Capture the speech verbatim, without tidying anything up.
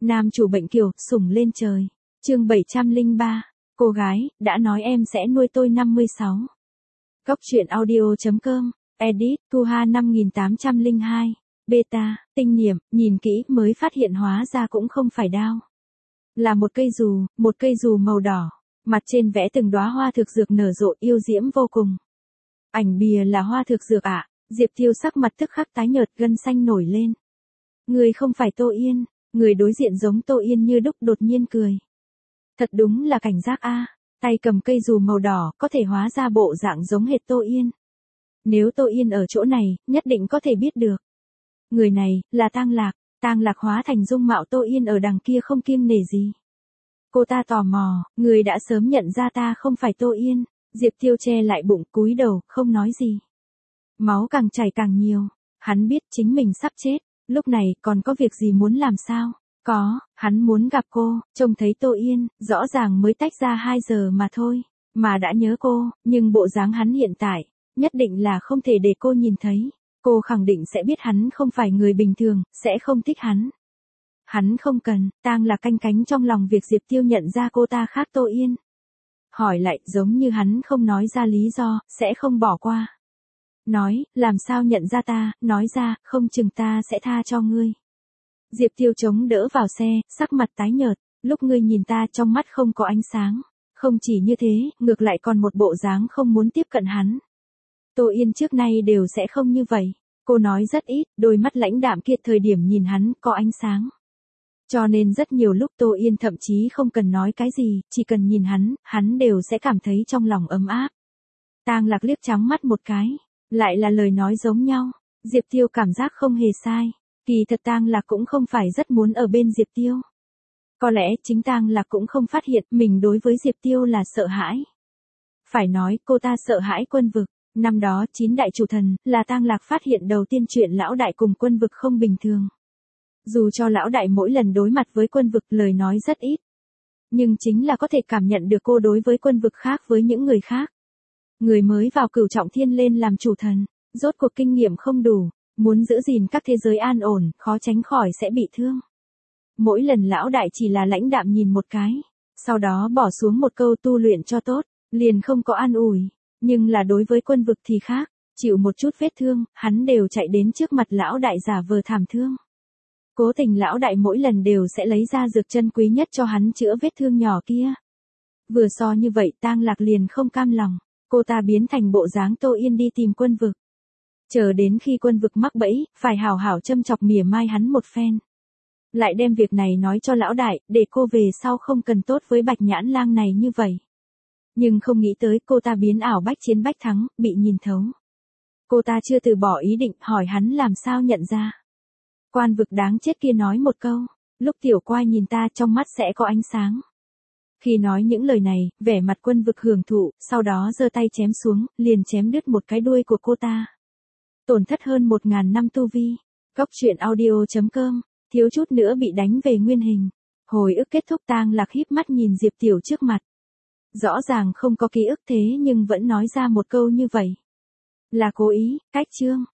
Nam chủ bệnh kiều, sủng lên trời. Chương bảy trăm lẻ ba. Cô gái, đã nói em sẽ nuôi tôi năm mươi sáu. Góc truyện audio.com. Edit, Thu Hà năm nghìn tám trăm lẻ hai. Beta, tinh niệm, nhìn kỹ mới phát hiện hóa ra cũng không phải đao. Là một cây dù, một cây dù màu đỏ. Mặt trên vẽ từng đóa hoa thực dược nở rộ yêu diễm vô cùng. Ảnh bìa là hoa thực dược ạ. À? Diệp Tiêu sắc mặt tức khắc tái nhợt, gân xanh nổi lên. Người không phải Tô Yên. Người đối diện giống Tô Yên như đúc đột nhiên cười. Thật đúng là cảnh giác a, à. Tay cầm cây dù màu đỏ, có thể hóa ra bộ dạng giống hệt Tô Yên. Nếu Tô Yên ở chỗ này, nhất định có thể biết được. Người này, là Tang Lạc. Tang Lạc hóa thành dung mạo Tô Yên ở đằng kia không kiêng nể gì. Cô ta tò mò, người đã sớm nhận ra ta không phải Tô Yên. Diệp Tiêu che lại bụng, cúi đầu, không nói gì. Máu càng chảy càng nhiều. Hắn biết chính mình sắp chết. Lúc này, còn có việc gì muốn làm sao? Có, hắn muốn gặp cô, trông thấy Tô Yên, rõ ràng mới tách ra hai giờ mà thôi. Mà đã nhớ cô, nhưng bộ dáng hắn hiện tại, nhất định là không thể để cô nhìn thấy. Cô khẳng định sẽ biết hắn không phải người bình thường, sẽ không thích hắn. Hắn không cần, Tang Lạc canh cánh trong lòng việc Diệp Tiêu nhận ra cô ta khác Tô Yên. Hỏi lại, giống như hắn không nói ra lý do, sẽ không bỏ qua. Nói, làm sao nhận ra ta, nói ra, không chừng ta sẽ tha cho ngươi. Diệp Tiêu chống đỡ vào xe, sắc mặt tái nhợt, lúc ngươi nhìn ta trong mắt không có ánh sáng. Không chỉ như thế, ngược lại còn một bộ dáng không muốn tiếp cận hắn. Tô Yên trước nay đều sẽ không như vậy. Cô nói rất ít, đôi mắt lãnh đạm kia thời điểm nhìn hắn có ánh sáng. Cho nên rất nhiều lúc Tô Yên thậm chí không cần nói cái gì, chỉ cần nhìn hắn, hắn đều sẽ cảm thấy trong lòng ấm áp. Tang Lạc liếc trắng mắt một cái, lại là lời nói giống nhau. Diệp Tiêu cảm giác không hề sai. Kỳ thật Tang Lạc cũng không phải rất muốn ở bên Diệp Tiêu. Có lẽ chính Tang Lạc cũng không phát hiện mình đối với Diệp Tiêu là sợ hãi. Phải nói cô ta sợ hãi Quân Vực. Năm đó chín đại chủ thần là Tang Lạc phát hiện đầu tiên chuyện lão đại cùng Quân Vực không bình thường. Dù cho lão đại mỗi lần đối mặt với Quân Vực lời nói rất ít. Nhưng chính là có thể cảm nhận được cô đối với Quân Vực khác với những người khác. Người mới vào Cửu Trọng Thiên lên làm chủ thần, rốt cuộc kinh nghiệm không đủ. Muốn giữ gìn các thế giới an ổn, khó tránh khỏi sẽ bị thương. Mỗi lần lão đại chỉ là lãnh đạm nhìn một cái, sau đó bỏ xuống một câu tu luyện cho tốt, liền không có an ủi. Nhưng là đối với Quân Vực thì khác, chịu một chút vết thương, hắn đều chạy đến trước mặt lão đại giả vờ thảm thương. Cố tình lão đại mỗi lần đều sẽ lấy ra dược chân quý nhất cho hắn chữa vết thương nhỏ kia. Vừa so như vậy Tang Lạc liền không cam lòng, cô ta biến thành bộ dáng Tô Yên đi tìm Quân Vực. Chờ đến khi Quân Vực mắc bẫy, phải hảo hảo châm chọc mỉa mai hắn một phen. Lại đem việc này nói cho lão đại, để cô về sau không cần tốt với Bạch Nhãn Lang này như vậy. Nhưng không nghĩ tới cô ta biến ảo bách chiến bách thắng, bị nhìn thấu. Cô ta chưa từ bỏ ý định, hỏi hắn làm sao nhận ra. Quan Vực đáng chết kia nói một câu, lúc tiểu quai nhìn ta trong mắt sẽ có ánh sáng. Khi nói những lời này, vẻ mặt Quân Vực hưởng thụ, sau đó giơ tay chém xuống, liền chém đứt một cái đuôi của cô ta. Tổn thất hơn một ngàn năm tu vi. Góc truyện audio.com. Thiếu chút nữa bị đánh về nguyên hình. Hồi ức kết thúc Tang Lạc híp mắt nhìn Diệp Tiểu trước mặt. Rõ ràng không có ký ức thế nhưng vẫn nói ra một câu như vậy. Là cố ý, cách chương.